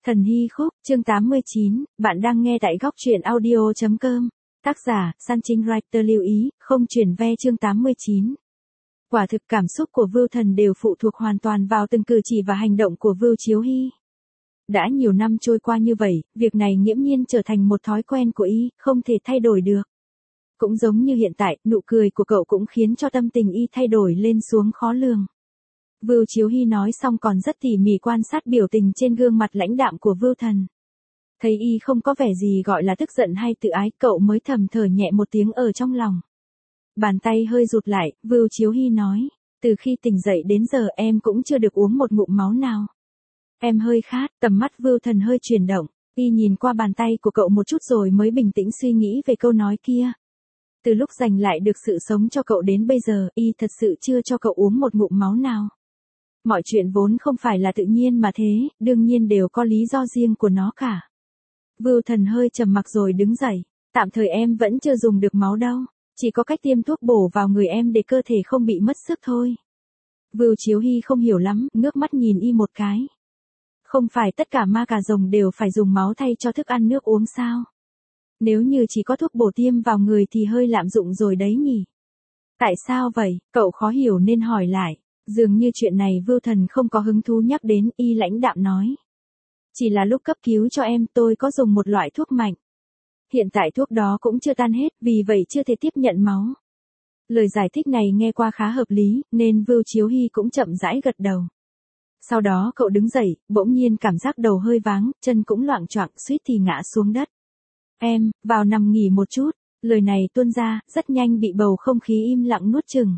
Thần Hy Khúc, chương 89, bạn đang nghe tại góc truyện audio.com. Tác giả, San Trinh Writer lưu ý, không chuyển ve chương 89. Quả thực cảm xúc của Vưu Thần đều phụ thuộc hoàn toàn vào từng cử chỉ và hành động của Vưu Chiếu Hy. Đã nhiều năm trôi qua như vậy, việc này nghiễm nhiên trở thành một thói quen của y, không thể thay đổi được. Cũng giống như hiện tại, nụ cười của cậu cũng khiến cho tâm tình y thay đổi lên xuống khó lường. Vưu Chiếu Hy nói xong còn rất tỉ mỉ quan sát biểu tình trên gương mặt lãnh đạm của Vưu Thần. Thấy y không có vẻ gì gọi là tức giận hay tự ái, cậu mới thầm thở nhẹ một tiếng ở trong lòng. Bàn tay hơi rụt lại, Vưu Chiếu Hy nói, từ khi tỉnh dậy đến giờ em cũng chưa được uống một ngụm máu nào. Em hơi khát, tầm mắt Vưu Thần hơi chuyển động, y nhìn qua bàn tay của cậu một chút rồi mới bình tĩnh suy nghĩ về câu nói kia. Từ lúc giành lại được sự sống cho cậu đến bây giờ, y thật sự chưa cho cậu uống một ngụm máu nào. Mọi chuyện vốn không phải là tự nhiên mà thế, đương nhiên đều có lý do riêng của nó cả. Vưu Thần hơi trầm mặc rồi đứng dậy, tạm thời em vẫn chưa dùng được máu đâu, chỉ có cách tiêm thuốc bổ vào người em để cơ thể không bị mất sức thôi. Vưu Chiếu Hy không hiểu lắm, ngước mắt nhìn y một cái. Không phải tất cả ma cà rồng đều phải dùng máu thay cho thức ăn nước uống sao? Nếu như chỉ có thuốc bổ tiêm vào người thì hơi lạm dụng rồi đấy nhỉ? Tại sao vậy? Cậu khó hiểu nên hỏi lại. Dường như chuyện này Vưu Thần không có hứng thú nhắc đến, y lãnh đạm nói. Chỉ là lúc cấp cứu cho em tôi có dùng một loại thuốc mạnh. Hiện tại thuốc đó cũng chưa tan hết, vì vậy chưa thể tiếp nhận máu. Lời giải thích này nghe qua khá hợp lý, nên Vưu Chiếu Hy cũng chậm rãi gật đầu. Sau đó cậu đứng dậy, bỗng nhiên cảm giác đầu hơi váng, chân cũng loạng choạng, suýt thì ngã xuống đất. Em, vào nằm nghỉ một chút. Lời này tuôn ra, rất nhanh bị bầu không khí im lặng nuốt chửng.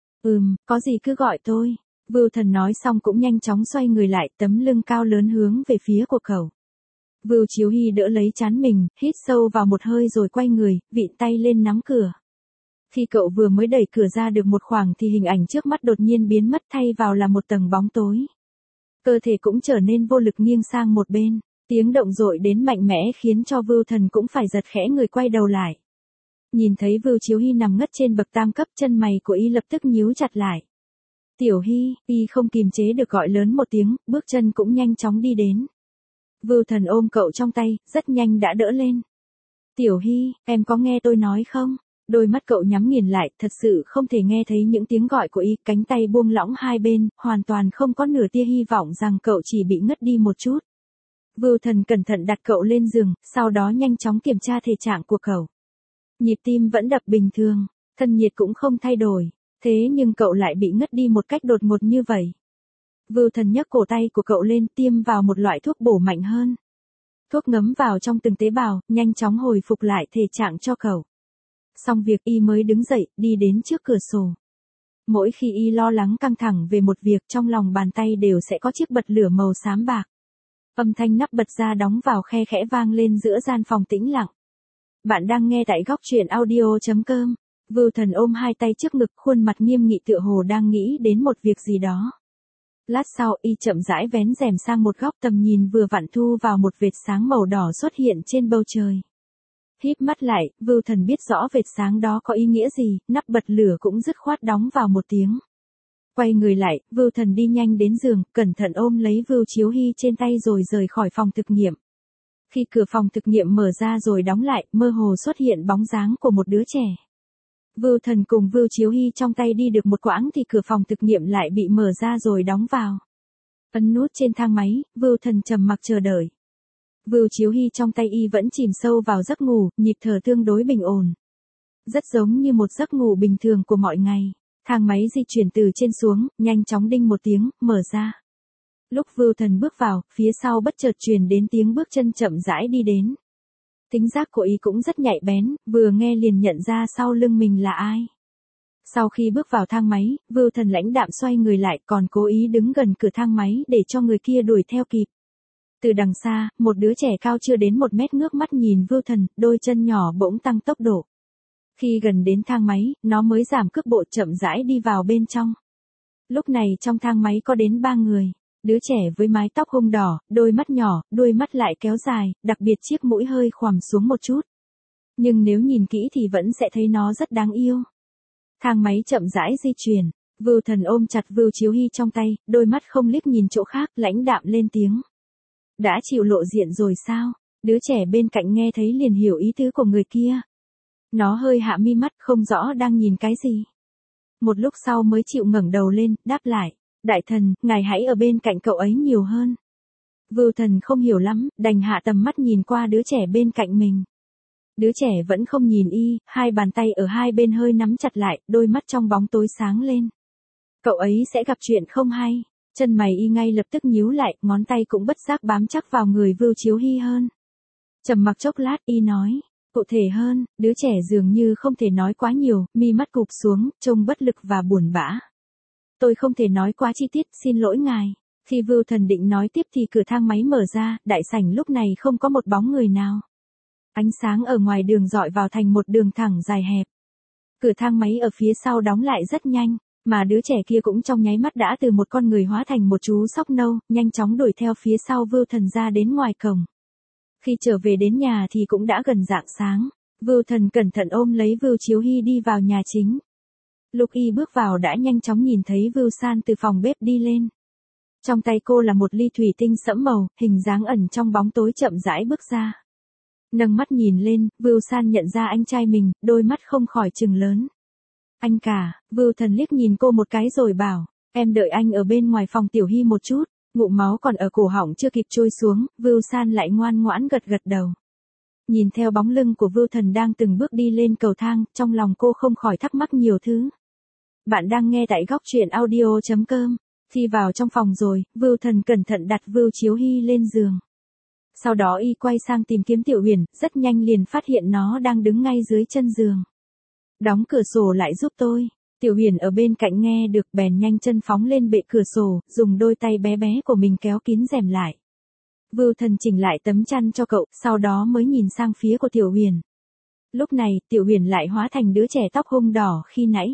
Có gì cứ gọi tôi. Vưu Thần nói xong cũng nhanh chóng xoay người lại, tấm lưng cao lớn hướng về phía của cậu. Vưu Chiếu Hy đỡ lấy trán mình, hít sâu vào một hơi rồi quay người, vịn tay lên nắm cửa. Khi cậu vừa mới đẩy cửa ra được một khoảng thì hình ảnh trước mắt đột nhiên biến mất, thay vào là một tầng bóng tối. Cơ thể cũng trở nên vô lực nghiêng sang một bên, tiếng động dội đến mạnh mẽ khiến cho Vưu Thần cũng phải giật khẽ người quay đầu lại. Nhìn thấy Vưu Chiếu Hy nằm ngất trên bậc tam cấp, chân mày của y lập tức nhíu chặt lại. Tiểu Hy, y không kìm chế được gọi lớn một tiếng, bước chân cũng nhanh chóng đi đến. Vưu Thần ôm cậu trong tay, rất nhanh đã đỡ lên. Tiểu Hy, em có nghe tôi nói không? Đôi mắt cậu nhắm nghiền lại, thật sự không thể nghe thấy những tiếng gọi của y, cánh tay buông lỏng hai bên, hoàn toàn không có nửa tia hy vọng rằng cậu chỉ bị ngất đi một chút. Vưu Thần cẩn thận đặt cậu lên giường, sau đó nhanh chóng kiểm tra thể trạng của cậu. Nhịp tim vẫn đập bình thường, thân nhiệt cũng không thay đổi, thế nhưng cậu lại bị ngất đi một cách đột ngột như vậy. Vưu Thần nhấc cổ tay của cậu lên, tiêm vào một loại thuốc bổ mạnh hơn. Thuốc ngấm vào trong từng tế bào, nhanh chóng hồi phục lại thể trạng cho cậu. Xong việc y mới đứng dậy, đi đến trước cửa sổ. Mỗi khi y lo lắng căng thẳng về một việc, trong lòng bàn tay đều sẽ có chiếc bật lửa màu xám bạc. Âm thanh nắp bật ra đóng vào khe khẽ vang lên giữa gian phòng tĩnh lặng. Bạn đang nghe tại góc truyện audio.com. Vưu Thần ôm hai tay trước ngực, khuôn mặt nghiêm nghị tựa hồ đang nghĩ đến một việc gì đó. Lát sau y chậm rãi vén rèm sang một góc, tầm nhìn vừa vặn thu vào một vệt sáng màu đỏ xuất hiện trên bầu trời. Híp mắt lại, Vưu Thần biết rõ vệt sáng đó có ý nghĩa gì, nắp bật lửa cũng dứt khoát đóng vào một tiếng. Quay người lại, Vưu Thần đi nhanh đến giường, cẩn thận ôm lấy Vưu Chiếu Hy trên tay rồi rời khỏi phòng thực nghiệm. Khi cửa phòng thực nghiệm mở ra rồi đóng lại, mơ hồ xuất hiện bóng dáng của một đứa trẻ. Vưu Thần cùng Vưu Chiếu Hy trong tay đi được một quãng thì cửa phòng thực nghiệm lại bị mở ra rồi đóng vào. Ấn nút trên thang máy, Vưu Thần trầm mặc chờ đợi. Vưu Chiếu Hy trong tay y vẫn chìm sâu vào giấc ngủ, nhịp thở tương đối bình ổn. Rất giống như một giấc ngủ bình thường của mọi ngày. Thang máy di chuyển từ trên xuống, nhanh chóng đinh một tiếng, mở ra. Lúc Vưu Thần bước vào, phía sau bất chợt truyền đến tiếng bước chân chậm rãi đi đến. Tính giác của y cũng rất nhạy bén, vừa nghe liền nhận ra sau lưng mình là ai. Sau khi bước vào thang máy, Vưu Thần lãnh đạm xoay người lại, còn cố ý đứng gần cửa thang máy để cho người kia đuổi theo kịp. Từ đằng xa, một đứa trẻ cao chưa đến 1 mét ngước mắt nhìn Vưu Thần, đôi chân nhỏ bỗng tăng tốc độ. Khi gần đến thang máy, nó mới giảm cước bộ chậm rãi đi vào bên trong. Lúc này trong thang máy có đến 3 người. Đứa trẻ với mái tóc hung đỏ, đôi mắt nhỏ, đuôi mắt lại kéo dài, đặc biệt chiếc mũi hơi khoằm xuống một chút. Nhưng nếu nhìn kỹ thì vẫn sẽ thấy nó rất đáng yêu. Thang máy chậm rãi di chuyển, Vưu Thần ôm chặt Vưu Chiếu Hy trong tay, đôi mắt không liếc nhìn chỗ khác, lãnh đạm lên tiếng. Đã chịu lộ diện rồi sao? Đứa trẻ bên cạnh nghe thấy liền hiểu ý tứ của người kia. Nó hơi hạ mi mắt không rõ đang nhìn cái gì. Một lúc sau mới chịu ngẩng đầu lên, đáp lại. Đại thần, ngài hãy ở bên cạnh cậu ấy nhiều hơn. Vưu Thần không hiểu lắm, đành hạ tầm mắt nhìn qua đứa trẻ bên cạnh mình. Đứa trẻ vẫn không nhìn y, hai bàn tay ở hai bên hơi nắm chặt lại, đôi mắt trong bóng tối sáng lên. Cậu ấy sẽ gặp chuyện không hay. Chân mày y ngay lập tức nhíu lại, ngón tay cũng bất giác bám chắc vào người Vưu Chiếu Hy hơn. Trầm mặc chốc lát y nói, cụ thể hơn, đứa trẻ dường như không thể nói quá nhiều, mi mắt cụp xuống, trông bất lực và buồn bã. Tôi không thể nói quá chi tiết, xin lỗi ngài. Khi Vưu Thần định nói tiếp thì cửa thang máy mở ra, đại sảnh lúc này không có một bóng người nào. Ánh sáng ở ngoài đường dọi vào thành một đường thẳng dài hẹp. Cửa thang máy ở phía sau đóng lại rất nhanh, mà đứa trẻ kia cũng trong nháy mắt đã từ một con người hóa thành một chú sóc nâu, nhanh chóng đuổi theo phía sau Vưu Thần ra đến ngoài cổng. Khi trở về đến nhà thì cũng đã gần rạng sáng, Vưu Thần cẩn thận ôm lấy Vưu Chiếu Hy đi vào nhà chính. Lúc y bước vào đã nhanh chóng nhìn thấy Vưu San từ phòng bếp đi lên. Trong tay cô là một ly thủy tinh sẫm màu, hình dáng ẩn trong bóng tối chậm rãi bước ra. Nâng mắt nhìn lên, Vưu San nhận ra anh trai mình, đôi mắt không khỏi trừng lớn. Anh cả, Vưu Thần liếc nhìn cô một cái rồi bảo, em đợi anh ở bên ngoài phòng Tiểu Hy một chút. Ngụm máu còn ở cổ họng chưa kịp trôi xuống, Vưu San lại ngoan ngoãn gật gật đầu. Nhìn theo bóng lưng của Vưu Thần đang từng bước đi lên cầu thang, trong lòng cô không khỏi thắc mắc nhiều thứ. Bạn đang nghe tại góc truyện audio.com. Khi vào trong phòng rồi, Vưu Thần cẩn thận đặt Vưu Chiếu Hy lên giường. Sau đó y quay sang tìm kiếm Tiểu Huyền, rất nhanh liền phát hiện nó đang đứng ngay dưới chân giường. Đóng cửa sổ lại giúp tôi. Tiểu Huyền ở bên cạnh nghe được bèn nhanh chân phóng lên bệ cửa sổ, dùng đôi tay bé bé của mình kéo kín rèm lại. Vưu Thần chỉnh lại tấm chăn cho cậu, sau đó mới nhìn sang phía của Tiểu Huyền. Lúc này, Tiểu Huyền lại hóa thành đứa trẻ tóc hung đỏ khi nãy.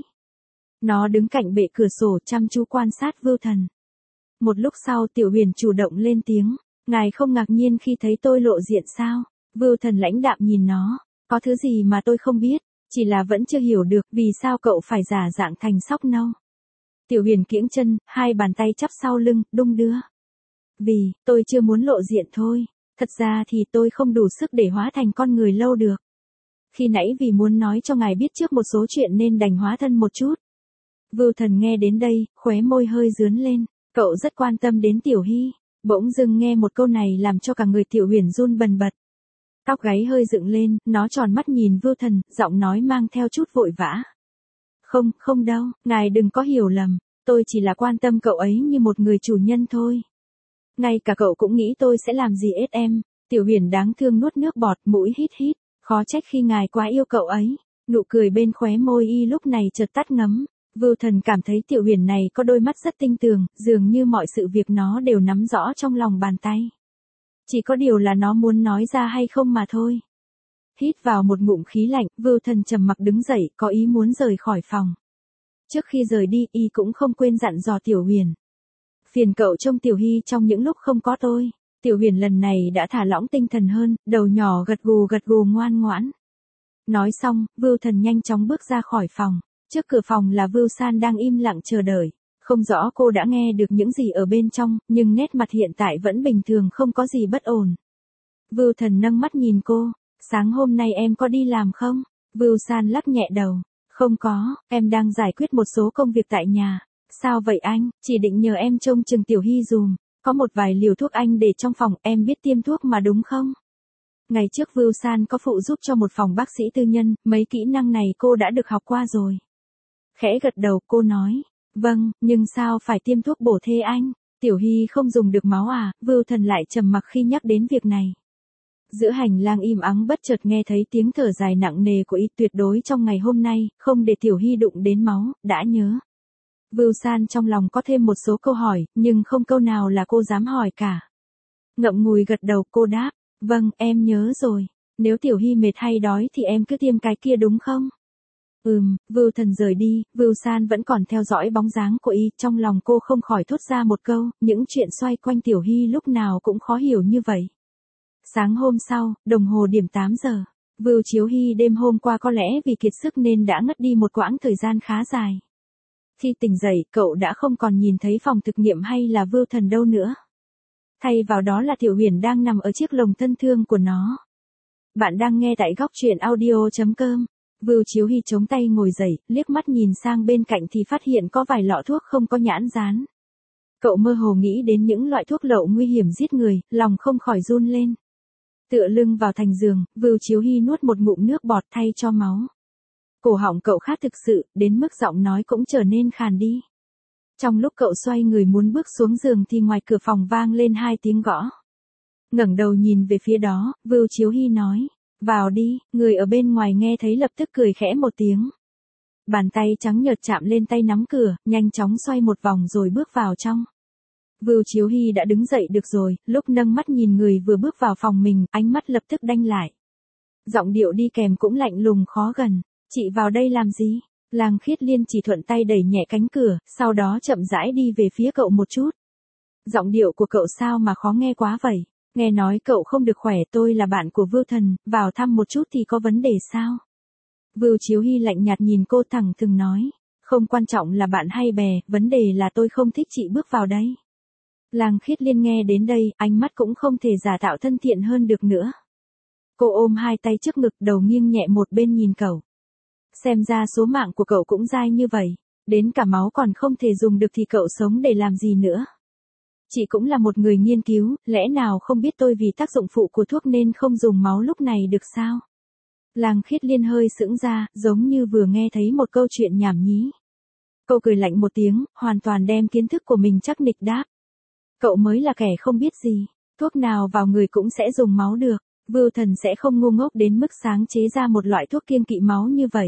Nó đứng cạnh bệ cửa sổ chăm chú quan sát Vưu Thần. Một lúc sau Tiểu Huyền chủ động lên tiếng, ngài không ngạc nhiên khi thấy tôi lộ diện sao? Vưu Thần lãnh đạm nhìn nó, có thứ gì mà tôi không biết, chỉ là vẫn chưa hiểu được vì sao cậu phải giả dạng thành sóc nâu. Tiểu Huyền kiễng chân, hai bàn tay chắp sau lưng, đung đưa. Vì, tôi chưa muốn lộ diện thôi, thật ra thì tôi không đủ sức để hóa thành con người lâu được. Khi nãy vì muốn nói cho ngài biết trước một số chuyện nên đành hóa thân một chút. Vưu Thần nghe đến đây, khóe môi hơi rướn lên, cậu rất quan tâm đến Tiểu Hy. Bỗng dưng nghe một câu này làm cho cả người Tiểu Huyền run bần bật. Tóc gáy hơi dựng lên, nó tròn mắt nhìn Vưu Thần, giọng nói mang theo chút vội vã. Không đâu, ngài đừng có hiểu lầm, tôi chỉ là quan tâm cậu ấy như một người chủ nhân thôi. Ngay cả cậu cũng nghĩ tôi sẽ làm gì ết em. Tiểu Huyền đáng thương nuốt nước bọt, mũi hít hít, khó trách khi ngài quá yêu cậu ấy. Nụ cười bên khóe môi y lúc này chợt tắt ngấm. Vưu Thần cảm thấy Tiểu Huyền này có đôi mắt rất tinh tường, dường như mọi sự việc nó đều nắm rõ trong lòng bàn tay. Chỉ có điều là nó muốn nói ra hay không mà thôi. Hít vào một ngụm khí lạnh, Vưu Thần trầm mặc đứng dậy, có ý muốn rời khỏi phòng. Trước khi rời đi, y cũng không quên dặn dò Tiểu Huyền. Phiền cậu trông Tiểu Hy trong những lúc không có tôi. Tiểu Huyền lần này đã thả lỏng tinh thần hơn, đầu nhỏ gật gù ngoan ngoãn. Nói xong, Vưu Thần nhanh chóng bước ra khỏi phòng. Trước cửa phòng là Vưu San đang im lặng chờ đợi. Không rõ cô đã nghe được những gì ở bên trong, nhưng nét mặt hiện tại vẫn bình thường, không có gì bất ổn. Vưu Thần nâng mắt nhìn cô, sáng hôm nay em có đi làm không? Vưu San lắc nhẹ đầu, không có, em đang giải quyết một số công việc tại nhà. Sao vậy anh, chỉ định nhờ em trông chừng Tiểu Hy dùm, có một vài liều thuốc anh để trong phòng, em biết tiêm thuốc mà đúng không? Ngày trước Vưu San có phụ giúp cho một phòng bác sĩ tư nhân, mấy kỹ năng này cô đã được học qua rồi. Khẽ gật đầu cô nói, vâng, nhưng sao phải tiêm thuốc bổ thê anh? Tiểu Hy không dùng được máu à? Vưu Thần lại trầm mặc khi nhắc đến việc này. Giữa hành lang im ắng bất chợt nghe thấy tiếng thở dài nặng nề của y, tuyệt đối trong ngày hôm nay, không để Tiểu Hy đụng đến máu, đã nhớ. Vưu San trong lòng có thêm một số câu hỏi, nhưng không câu nào là cô dám hỏi cả. Ngậm ngùi gật đầu cô đáp, vâng, em nhớ rồi, nếu Tiểu Hy mệt hay đói thì em cứ tiêm cái kia đúng không? Vưu Thần rời đi, Vưu San vẫn còn theo dõi bóng dáng của y, trong lòng cô không khỏi thốt ra một câu, những chuyện xoay quanh Tiểu Hy lúc nào cũng khó hiểu như vậy. Sáng hôm sau, đồng hồ điểm 8 giờ, Vưu Chiếu Hy đêm hôm qua có lẽ vì kiệt sức nên đã ngất đi một quãng thời gian khá dài. Khi tỉnh dậy, cậu đã không còn nhìn thấy phòng thực nghiệm hay là Vưu Thần đâu nữa. Thay vào đó là Tiểu Huyền đang nằm ở chiếc lồng thân thương của nó. Bạn đang nghe tại góc truyện audio.com. Vưu Chiếu Hy chống tay ngồi dậy, liếc mắt nhìn sang bên cạnh thì phát hiện có vài lọ thuốc không có nhãn dán. Cậu mơ hồ nghĩ đến những loại thuốc lậu nguy hiểm giết người, lòng không khỏi run lên. Tựa lưng vào thành giường, Vưu Chiếu Hy nuốt một ngụm nước bọt thay cho máu. Cổ họng cậu khát thực sự, đến mức giọng nói cũng trở nên khàn đi. Trong lúc cậu xoay người muốn bước xuống giường thì ngoài cửa phòng vang lên 2 tiếng gõ. Ngẩng đầu nhìn về phía đó, Vưu Chiếu Hy nói, vào đi, người ở bên ngoài nghe thấy lập tức cười khẽ một tiếng. Bàn tay trắng nhợt chạm lên tay nắm cửa, nhanh chóng xoay một vòng rồi bước vào trong. Vưu Chiếu Hy đã đứng dậy được rồi, lúc nâng mắt nhìn người vừa bước vào phòng mình, ánh mắt lập tức đanh lại. Giọng điệu đi kèm cũng lạnh lùng khó gần, chị vào đây làm gì? Lang Khiết Liên chỉ thuận tay đẩy nhẹ cánh cửa, sau đó chậm rãi đi về phía cậu một chút. Giọng điệu của cậu sao mà khó nghe quá vậy? Nghe nói cậu không được khỏe, tôi là bạn của Vưu Thần, vào thăm một chút thì có vấn đề sao? Vưu Chiếu Hy lạnh nhạt nhìn cô thẳng thừng nói, không quan trọng là bạn hay bè, vấn đề là tôi không thích chị bước vào đây. Lang Khiết Liên nghe đến đây, ánh mắt cũng không thể giả tạo thân thiện hơn được nữa. Cô ôm 2 tay trước ngực, đầu nghiêng nhẹ một bên nhìn cậu. Xem ra số mạng của cậu cũng dai như vậy, đến cả máu còn không thể dùng được thì cậu sống để làm gì nữa. Chị cũng là một người nghiên cứu, lẽ nào không biết tôi vì tác dụng phụ của thuốc nên không dùng máu lúc này được sao? Lang Khiết Liên hơi sững ra, giống như vừa nghe thấy một câu chuyện nhảm nhí. Cô cười lạnh một tiếng, hoàn toàn đem kiến thức của mình chắc nịch đáp. Cậu mới là kẻ không biết gì, thuốc nào vào người cũng sẽ dùng máu được, Vưu Thần sẽ không ngu ngốc đến mức sáng chế ra một loại thuốc kiêng kỵ máu như vậy.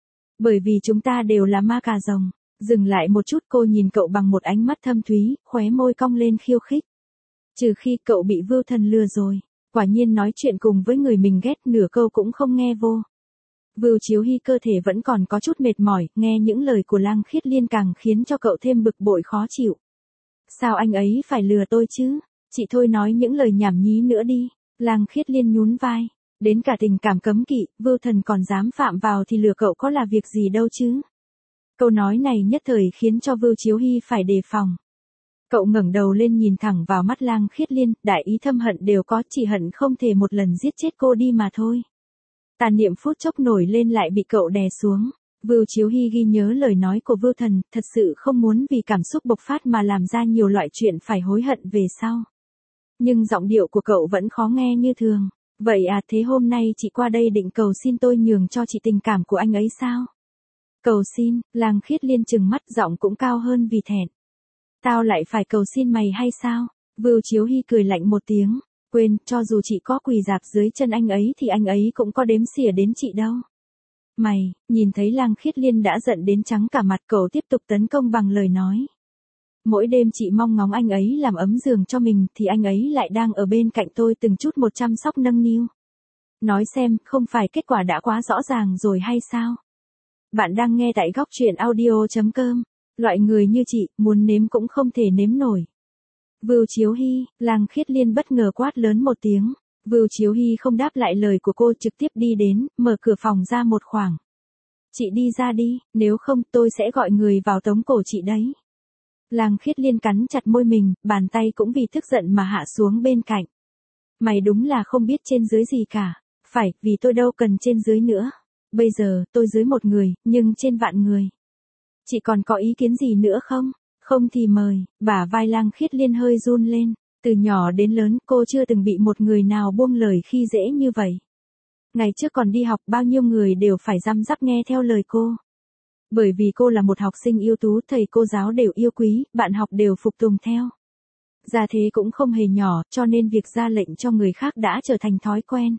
Bởi vì chúng ta đều là ma cà rồng. Dừng lại một chút, cô nhìn cậu bằng một ánh mắt thâm thúy, khóe môi cong lên khiêu khích. Trừ khi cậu bị Vưu Thần lừa rồi, quả nhiên nói chuyện cùng với người mình ghét nửa câu cũng không nghe vô. Vưu Chiếu Hy cơ thể vẫn còn có chút mệt mỏi, nghe những lời của Lang Khiết Liên càng khiến cho cậu thêm bực bội khó chịu. Sao anh ấy phải lừa tôi chứ? Chị thôi nói những lời nhảm nhí nữa đi. Lang Khiết Liên nhún vai. Đến cả tình cảm cấm kỵ, Vưu Thần còn dám phạm vào thì lừa cậu có là việc gì đâu chứ? Câu nói này nhất thời khiến cho Vưu Chiếu Hy phải đề phòng. Cậu ngẩng đầu lên nhìn thẳng vào mắt Lang Khiết Liên, đại ý thâm hận đều có, chỉ hận không thể một lần giết chết cô đi mà thôi. Tàn niệm phút chốc nổi lên lại bị cậu đè xuống. Vưu Chiếu Hy ghi nhớ lời nói của Vưu Thần, thật sự không muốn vì cảm xúc bộc phát mà làm ra nhiều loại chuyện phải hối hận về sau. Nhưng giọng điệu của cậu vẫn khó nghe như thường. Vậy à, thế hôm nay chị qua đây định cầu xin tôi nhường cho chị tình cảm của anh ấy sao? Cầu xin, Lang Khiết Liên trừng mắt, giọng cũng cao hơn vì thẹn. Tao lại phải cầu xin mày hay sao? Vưu Chiếu Hy cười lạnh một tiếng, quên, cho dù chị có quỳ rạp dưới chân anh ấy thì anh ấy cũng có đếm xỉa đến chị đâu. Mày, nhìn thấy Lang Khiết Liên đã giận đến trắng cả mặt, cậu tiếp tục tấn công bằng lời nói. Mỗi đêm chị mong ngóng anh ấy làm ấm giường cho mình thì anh ấy lại đang ở bên cạnh tôi từng chút một chăm sóc nâng niu. Nói xem, không phải kết quả đã quá rõ ràng rồi hay sao? Bạn đang nghe tại góc truyện audio.com. Loại người như chị, muốn nếm cũng không thể nếm nổi. Vưu Chiếu Hy, Lang Khiết Liên bất ngờ quát lớn một tiếng. Vưu Chiếu Hy không đáp lại lời của cô, trực tiếp đi đến, mở cửa phòng ra một khoảng. Chị đi ra đi, nếu không tôi sẽ gọi người vào tống cổ chị đấy. Lang Khiết Liên cắn chặt môi mình, bàn tay cũng vì tức giận mà hạ xuống bên cạnh. Mày đúng là không biết trên dưới gì cả. Phải, vì tôi đâu cần trên dưới nữa. Bây giờ, tôi dưới một người, nhưng trên vạn người. Chị còn có ý kiến gì nữa không? Không thì mời. Bả vai Lang Khiết Liên hơi run lên. Từ nhỏ đến lớn, cô chưa từng bị một người nào buông lời khi dễ như vậy. Ngày trước còn đi học, bao nhiêu người đều phải răm rắp nghe theo lời cô. Bởi vì cô là một học sinh ưu tú, thầy cô giáo đều yêu quý, bạn học đều phục tùng theo. Gia thế cũng không hề nhỏ, cho nên việc ra lệnh cho người khác đã trở thành thói quen.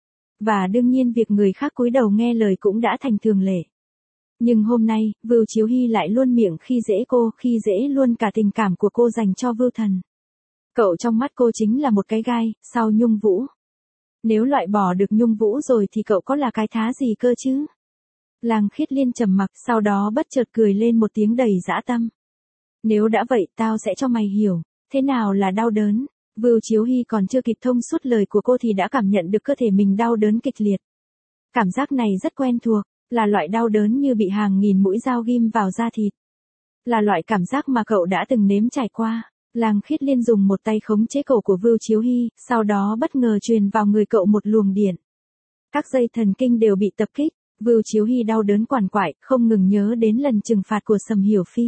Và đương nhiên việc người khác cúi đầu nghe lời cũng đã thành thường lệ. Nhưng hôm nay, Vưu Chiếu Hy lại luôn miệng khi dễ cô, khi dễ luôn cả tình cảm của cô dành cho Vưu Thần. Cậu trong mắt cô chính là một cái gai, sau Nhung Vũ. Nếu loại bỏ được Nhung Vũ rồi thì cậu có là cái thá gì cơ chứ? Lang Khiết Liên trầm mặc, sau đó bất chợt cười lên một tiếng đầy dã tâm. Nếu đã vậy, tao sẽ cho mày hiểu, thế nào là đau đớn. Vưu Chiếu Hy còn chưa kịp thông suốt lời của cô thì đã cảm nhận được cơ thể mình đau đớn kịch liệt. Cảm giác này rất quen thuộc, là loại đau đớn như bị hàng nghìn mũi dao ghim vào da thịt. Là loại cảm giác mà cậu đã từng nếm trải qua, Làng Khiết Liên dùng một tay khống chế cổ của Vưu Chiếu Hy, sau đó bất ngờ truyền vào người cậu một luồng điện. Các dây thần kinh đều bị tập kích, Vưu Chiếu Hy đau đớn quằn quại, không ngừng nhớ đến lần trừng phạt của Sầm Hiểu Phi.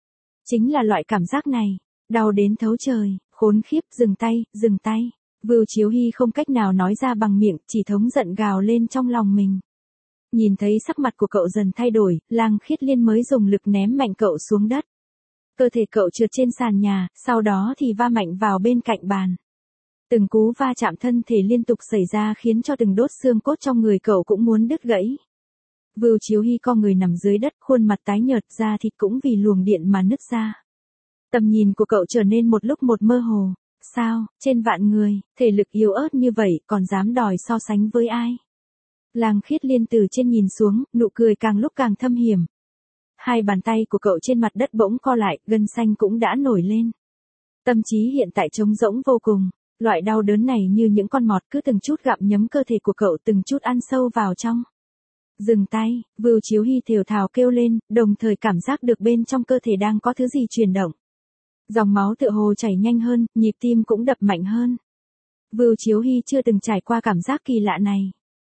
Chính là loại cảm giác này, đau đến thấu trời, khốn khiếp, dừng tay, dừng tay. Vưu Chiếu Hy không cách nào nói ra bằng miệng, chỉ thống giận gào lên trong lòng mình. Nhìn thấy sắc mặt của cậu dần thay đổi, Làng Khiết Liên mới dùng lực ném mạnh cậu xuống đất. Cơ thể cậu trượt trên sàn nhà, sau đó thì va mạnh vào bên cạnh bàn. Từng cú va chạm thân thể liên tục xảy ra khiến cho từng đốt xương cốt trong người cậu cũng muốn đứt gãy. Vưu Chiếu Hy co người nằm dưới đất, khuôn mặt tái nhợt, da thịt cũng vì luồng điện mà nứt ra. Tầm nhìn của cậu trở nên một lúc một mơ hồ. Sao, trên vạn người, thể lực yếu ớt như vậy, còn dám đòi so sánh với ai? Làng Khiết Liên từ trên nhìn xuống, nụ cười càng lúc càng thâm hiểm. Hai bàn tay của cậu trên mặt đất bỗng co lại, gân xanh cũng đã nổi lên. Tâm trí hiện tại trống rỗng vô cùng. Loại đau đớn này như những con mọt cứ từng chút gặm nhấm cơ thể của cậu, từng chút ăn sâu vào trong. Dừng tay, Vưu Chiếu Hy thều thào kêu lên, đồng thời cảm giác được bên trong cơ thể đang có thứ gì chuyển động. Dòng máu tựa hồ chảy nhanh hơn, nhịp tim cũng đập mạnh hơn. Vưu Chiếu Hy chưa từng trải qua cảm giác kỳ lạ này.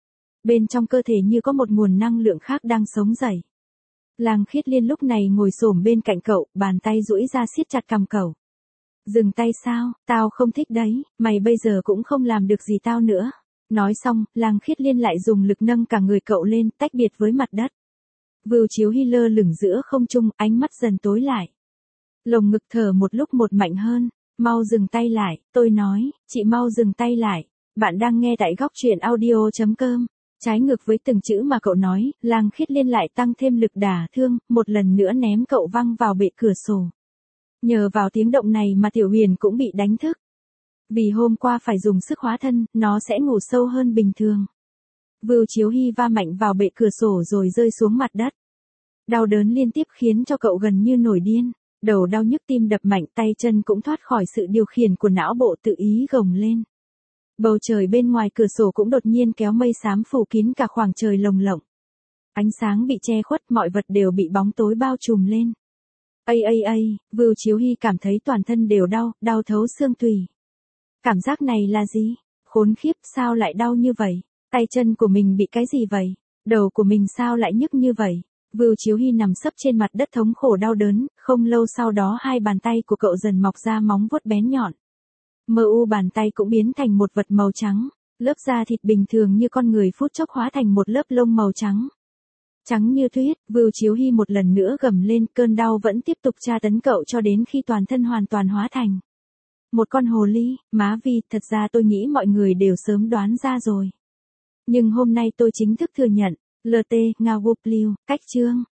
Bên trong cơ thể như có một nguồn năng lượng khác đang sống dậy. Làng Khiết Liên lúc này ngồi xổm bên cạnh cậu, bàn tay duỗi ra siết chặt cằm cậu. Dừng tay sao, tao không thích đấy, mày bây giờ cũng không làm được gì tao nữa. Nói xong, Làng Khiết Liên lại dùng lực nâng cả người cậu lên, tách biệt với mặt đất. Vưu Chiếu Hy lơ lửng giữa không trung, ánh mắt dần tối lại. Lồng ngực thở một lúc một mạnh hơn. Mau dừng tay lại, tôi nói, chị mau dừng tay lại. Bạn đang nghe tại góc truyện audio.com. Trái ngược với từng chữ mà cậu nói, Làng Khiết Liên lại tăng thêm lực đả thương, một lần nữa ném cậu văng vào bệ cửa sổ. Nhờ vào tiếng động này mà Tiểu Huyền cũng bị đánh thức. Vì hôm qua phải dùng sức hóa thân, nó sẽ ngủ sâu hơn bình thường. Vưu Chiếu Hy va mạnh vào bệ cửa sổ rồi rơi xuống mặt đất. Đau đớn liên tiếp khiến cho cậu gần như nổi điên. Đầu đau nhức, tim đập mạnh, tay chân cũng thoát khỏi sự điều khiển của não bộ, tự ý gồng lên. Bầu trời bên ngoài cửa sổ cũng đột nhiên kéo mây xám phủ kín cả khoảng trời lồng lộng. Ánh sáng bị che khuất, mọi vật đều bị bóng tối bao trùm lên. Vưu Chiếu Hy cảm thấy toàn thân đều đau, đau thấu xương tủy. Cảm giác này là gì? Khốn khiếp, sao lại đau như vậy? Tay chân của mình bị cái gì vậy? Đầu của mình sao lại nhức như vậy? Vưu Chiếu Hy nằm sấp trên mặt đất thống khổ đau đớn, không lâu sau đó hai bàn tay của cậu dần mọc ra móng vuốt bén nhọn. Bàn tay cũng biến thành một vật màu trắng, lớp da thịt bình thường như con người phút chốc hóa thành một lớp lông màu trắng. Trắng như tuyết, Vưu Chiếu Hy một lần nữa gầm lên, cơn đau vẫn tiếp tục tra tấn cậu cho đến khi toàn thân hoàn toàn hóa thành một con hồ ly. Má Vi, thật ra tôi nghĩ mọi người đều sớm đoán ra rồi. Nhưng hôm nay tôi chính thức thừa nhận. LT, Ngao Gục Liu, cách chương.